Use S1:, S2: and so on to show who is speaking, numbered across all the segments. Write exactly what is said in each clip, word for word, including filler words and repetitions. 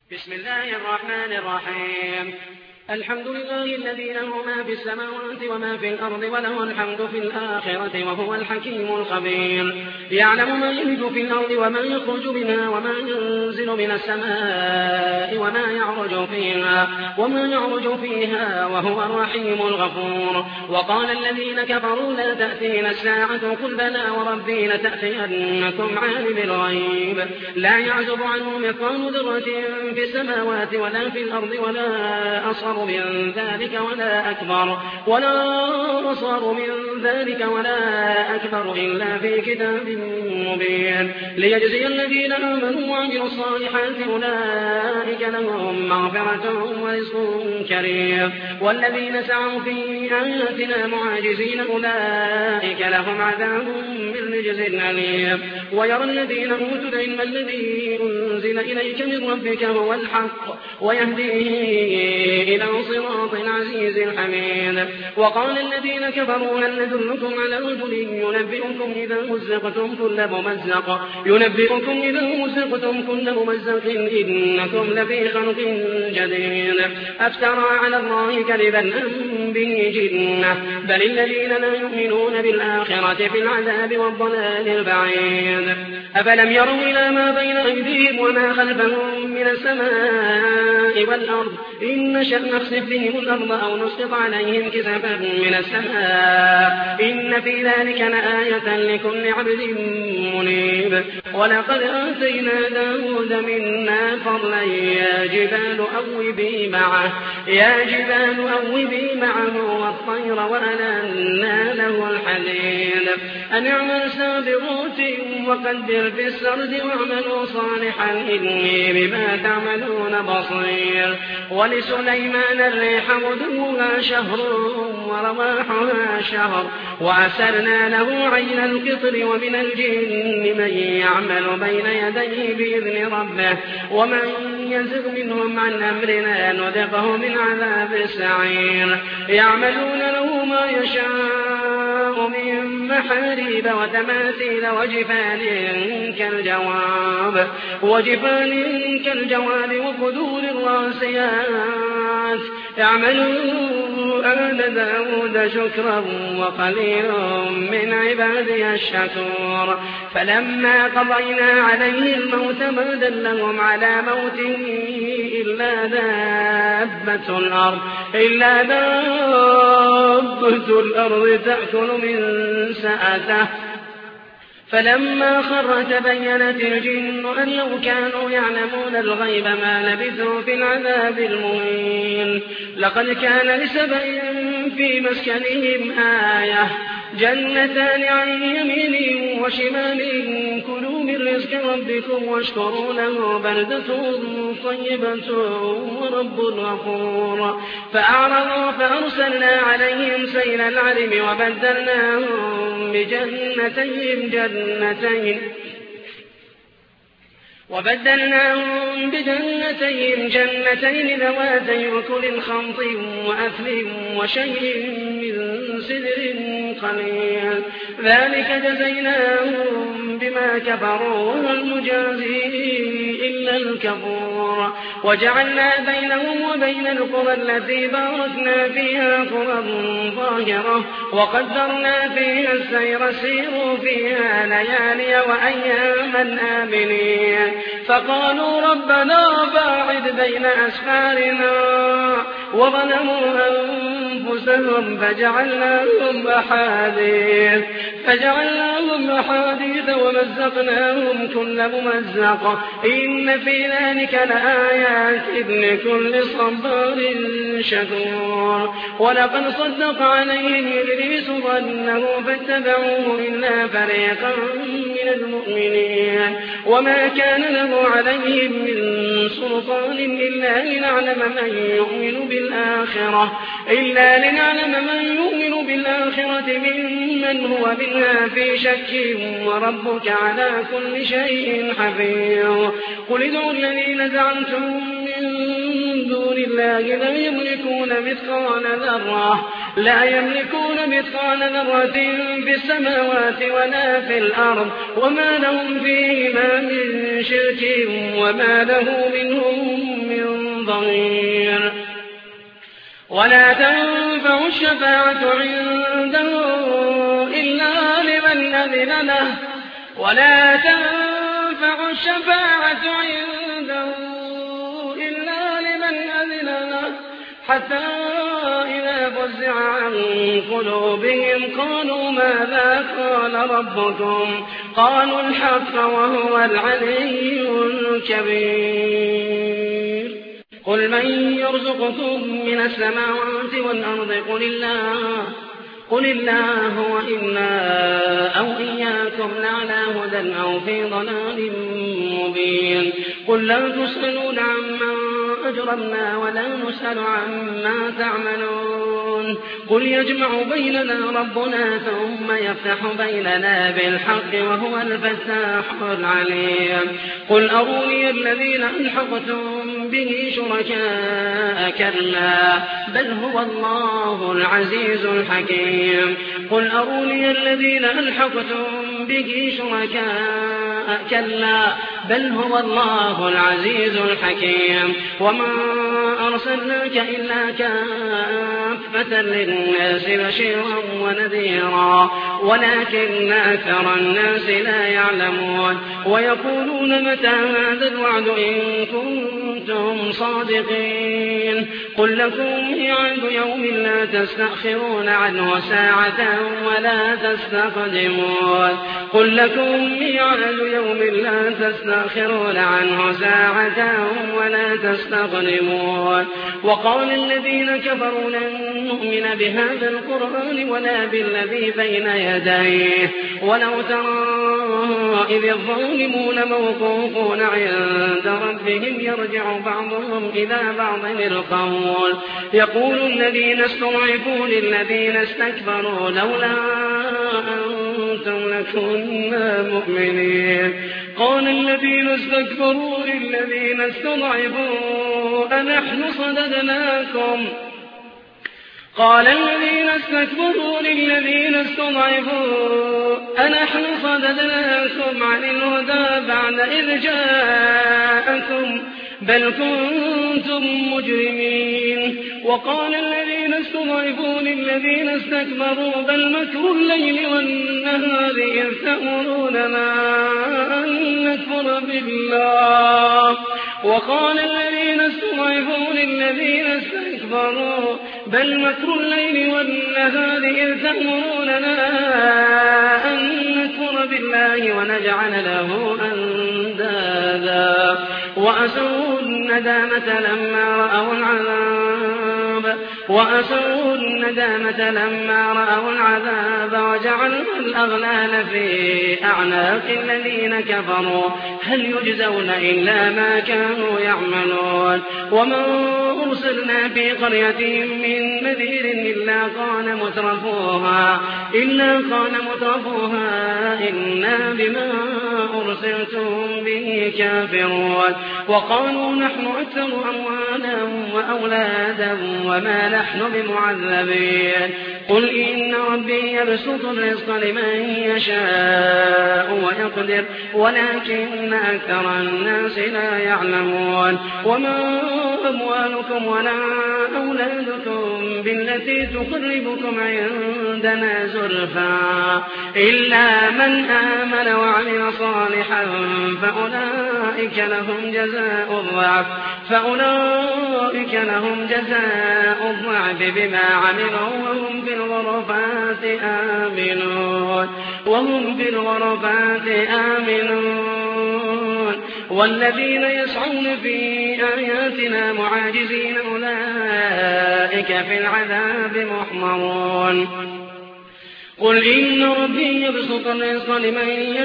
S1: بسم الله الرحمن الرحيم. الحمد لله الذي له ما في السماوات وما في الأرض وله الحمد في الآخرة وهو الحكيم الخبير. يعلم ما يلج في الأرض وما يخرج منها وما ينزل من السماء وما يعرج فيها وما يعرج فيها وهو الرحيم الغفور. وقال الذين كفروا لا تأتينا الساعة قل بلى وربي لتأتينكم عالم الغيب لا يعزب عنه مثقال ذرة في السماوات ولا في الأرض ولا أصغر من ذلك ولا أكبر ولا أصغر من ذلك ولا أكبر إلا في كتاب مبين ليجزي الذين آمنوا وعملوا الصالحات أولئك لهم مغفرة ورزق كريم. والذين سعوا في آياتنا معاجزين أولئك لهم عذاب من رجز أليم. ويرى الذين أوتوا العلم الذي أنزل إليك من ربك هو الحق ويهديه إلى صراط العزيز الحميد. وقال الذين كفروا هل ندلكم على رجل ينبئكم إذا مزقتم كل ممزق ينبئكم إذا مزقتم كل ممزق إنكم لفي خلق جديد أفترى على الله كذبا أم به جنة بل الذين لا يؤمنون بالآخرة في العذاب والضلال البعيد. أفلم يروا إلى ما بين أيديهم وما خلفهم من السماء والأرض إن نشأ نخسف بهم الأرض أو نسقط عليهم كسفا من السماء إن في ذلك لآية لكل عبد منيب. ولقد آتينا داود منا فضلا يا جبال أوبي معه يا جبال أوبي معه والطير وألنا له الحديد أن اعمل سابغات وقدر في السرد واعملوا صالحا إني بما تعملون بصير. ولسليمان الريح غدوها شهر ورواحها شهر وأسرنا له عين القطر ومن الجن من يعمل بين يديه بإذن ربه ومن يزغ منهم عن أمرنا نذقه من عذاب السعير. يعملون له ما يشاء من محاريب وتماثيل وجفان كالجواب وجفان كالجواب وقدور الراسيات يعملوا آل داود شكرا وقليل من عبادي الشكور. فلما قضينا عليه الموت ما دلهم على موته إلا دابة الأرض إلا دابة الأرض تأكل من سأته فلما خر تبينت الجن أن لو كانوا يعلمون الغيب ما لبثوا في العذاب المهين. لقد كان لسبأ في مسكنهم آية جنتان عن يمين وشمال كلوا من رزق ربكم واشكروا له بلدة طيبة ورب غفور. فأعرضوا فأرسلنا عليهم سيل العرم وبدلناهم بجنتين جنتين وبدلناهم بجنتين جنتين ذواتي أكل خمط وأثل وشيء من سدر قليل ذلك جزيناهم بما كفروا وهل نجازي إلا الكفور. وجعلنا بينهم وبين القرى التي باركنا فيها قرى ظاهرة وقدرنا فيها السير سيروا فيها ليالي وأياما آمنين. فقالوا ربنا باعد بين أسفارنا وظلموا أنفسهم فجعلناهم أحاديث فجعلناهم أحاديث ومزقناهم كل ممزق إن في ذلك لآيات لكل صبار شكور. ولقد صدق عليهم إبليس ظنه فاتبعوه إلا فريقا من المؤمنين وما كان له عليهم من سلطان إلا لنعلم من يؤمن بالآخرة إلا لنعلم من يؤمن بالآخرة ممن هو منها في شك وربك على كل شيء حفيظ. قل ادعوا الذين زعمتم من دون الله لا يملكون مثقال ذرة لا يملكون مثقال ذرة في السماوات ولا في الأرض وما لهم فيهما من شرك وما له منهم ظهير ولا تنفع الشفاعة عنده إلا لمن أذن له ولا تنفع الشفاعة عنده إلا لمن أذن له حتى إذا فزع عن قلوبهم قالوا ماذا قال ربكم قالوا الحق وهو العلي الكبير قل من يرزقكم من السماوات والأرض قل الله قل الله وإنا أو إياكم لعلى هدى أو في ضلال مبين قل لا تسألون عما أجرمنا ولا نسأل عما تعملون قل يجمع بيننا ربنا ثم يفتح بيننا بالحق وهو الفتاح العليم قل أروني الذين ألحقتم به شركاء كلا بل هو الله العزيز الحكيم قل أروني الذين ألحقتم به شركاء كلا بل هو الله العزيز الحكيم وما أرسلناك إلا كافة للناس بشيرا ونذيرا ولكن أكثر الناس لا يعلمون ويقولون متى هذا الوعد إن كنتم صادقين قل لكم ميعاد يوم لا تستأخرون عنه ساعة ولا تستقدمون قل لكم ميعاد يوم لا تستأخرون عنه ساعة ولا تستقدمون وقال الذين كفروا لن نؤمن بهذا القرآن ولا بالذي بين يديه ولو ترى إذ الظالمون موقوفون عند ربهم يرجع بعضهم إلى بعض القول يقول الذين استضعفوا للذين استكبروا لولا أنتم لكنا مؤمنين قال الذين استكبروا للذين استضعفوا أنحن صددناكم قال الذين استكبروا للذين استضعفوا أنحن صددناكم عن الهدى بعد إذ جاءكم بل كنتم مجرمين وقال الذين استضعفوا للذين استكبروا بل مكر الليل والنهار إذ تأمروننا أن نكفر بالله وقال الذين استضعفوا للذين استكبروا بل مكر الليل والنهار إذ تأمروننا أن نكفر بالله ونجعل له أندادا وأسروا الندامة لما رأوا العذاب وأسروا الندامة لما رأوا العذاب وجعلوا الأغلال في أعناق الذين كفروا هل يجزون إلا ما كانوا يعملون وما أرسلنا في قرية من نذير إلا قال مترفوها إلا قال مترفوها إنا بما أرسلتم به كافرون وقالوا نحن أكثر أموالا وأولادا وما نحن بمعذبين قل إن ربي يبسط الرزق لمن يشاء ويقدر ولكن أكثر الناس لا يعلمون وما أموالكم ولا أولادكم بالتي تقربكم عندنا زلفى إلا من آمن وعمل صالحا فأولئك لهم جزاء الضعف فأولئك لهم جزاء الضعف بما عملوا وهم في الغرفات آمنون وهم في الغرفات آمنون والذين يسعون في آياتنا معاجزين أولئك في العذاب محضرون قل إن ربي يبسط الرزق لمن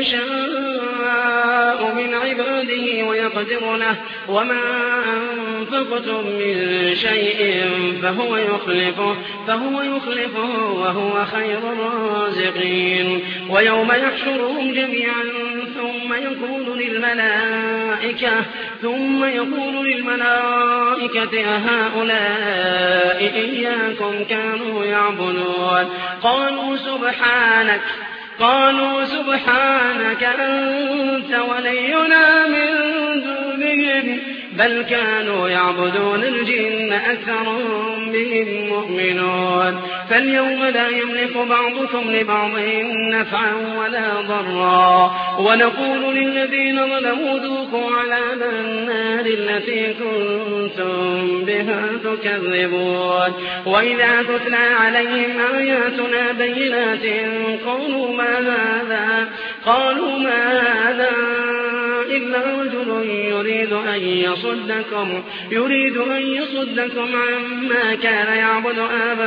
S1: يشاء من عباده ويقدر له وما أنفقتم من شيء فهو يخلفه فهو يخلفه وهو خير الرازقين ويوم يحشرهم جميعا ثم يقول للملائكة ثم يقول للملائكة أهؤلاء إياكم كانوا يعبدون قالوا سبحانك قالوا سبحانك أنت ولينا من دونهم بل كانوا يعبدون الجن أكثرهم بهم مؤمنون فاليوم لا يملك بعضكم لبعض نفعا ولا ضرا ونقول للذين ظلموا ذوقوا عذاب النار التي كنتم بها تكذبون وإذا تتلى عليهم آياتنا بينات قالوا ما هذا قالوا ما هذا إلا رجل يريد أن يصدكم يريد أن يصدكم عما كان يعبد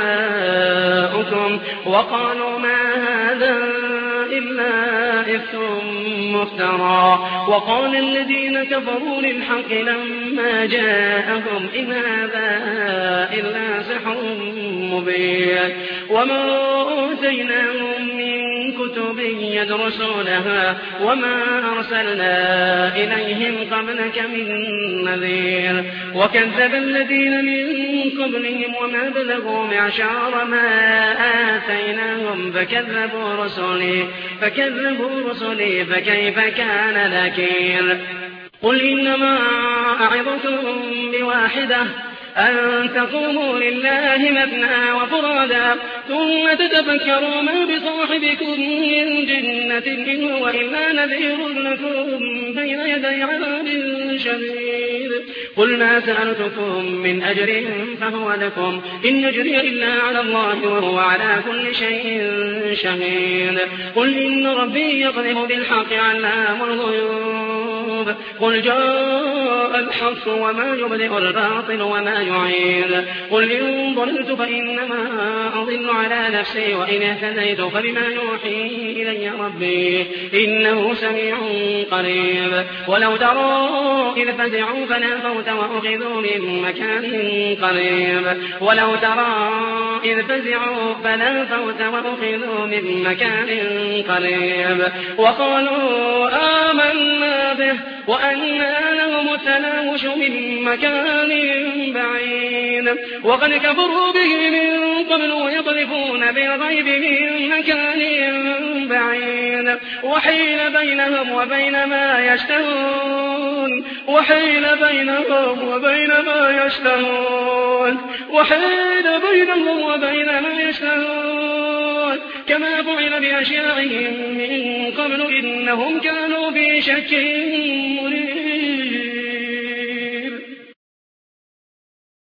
S1: آباؤكم وقالوا ما هذا إلا إفك مفترى وقال الذين كفروا للحق لما جاءهم إن هذا إلا سحر مبين وما أوتيناهم من كتب يدرسونها وما أرسلنا إليهم قبلك من نذير وكذب الذين من قبلهم وما بلغوا معشار ما آتيناهم فكذبوا رسلي فكذبوا رسلي فكيف كان نكير قل إنما أعظكم بواحدة أن تقوموا لله مثنى وفرادا ثم تتفكروا ما بصاحبكم من جنة إن هو إلا نذير لكم بين يدي عذاب شديد قل ما سألتكم من أجر فهو لكم إن أجري إلا على الله وهو على كل شيء شهيد قل إن ربي يقذف بالحق علام الغيوب قل جاء الحق وما يبدئ الباطل وما يعيد قل إن ضللت فإنما أضل على نفسي وإن اهتديت فبما يوحي إلي ربي إنه سميع قريب ولو ترى إذ فزعوا فلا فوت وأخذوا من مكان قريب ولو ترى إذ فزعوا فلا فوت وأخذوا من مكان قريب وقالوا آمنا به وأنى لهم التناوش من مكان بعيد وقد كفروا به من قبل ويقذفون بالغيب من مكان بعيد وحيل بينهم وبين ما يشتهون وحيل بينهم وبين ما يشتهون وحيل بينهم وبين ما يشتهون كما فعل بأشياعهم من قبل إنهم كانوا في شك مريب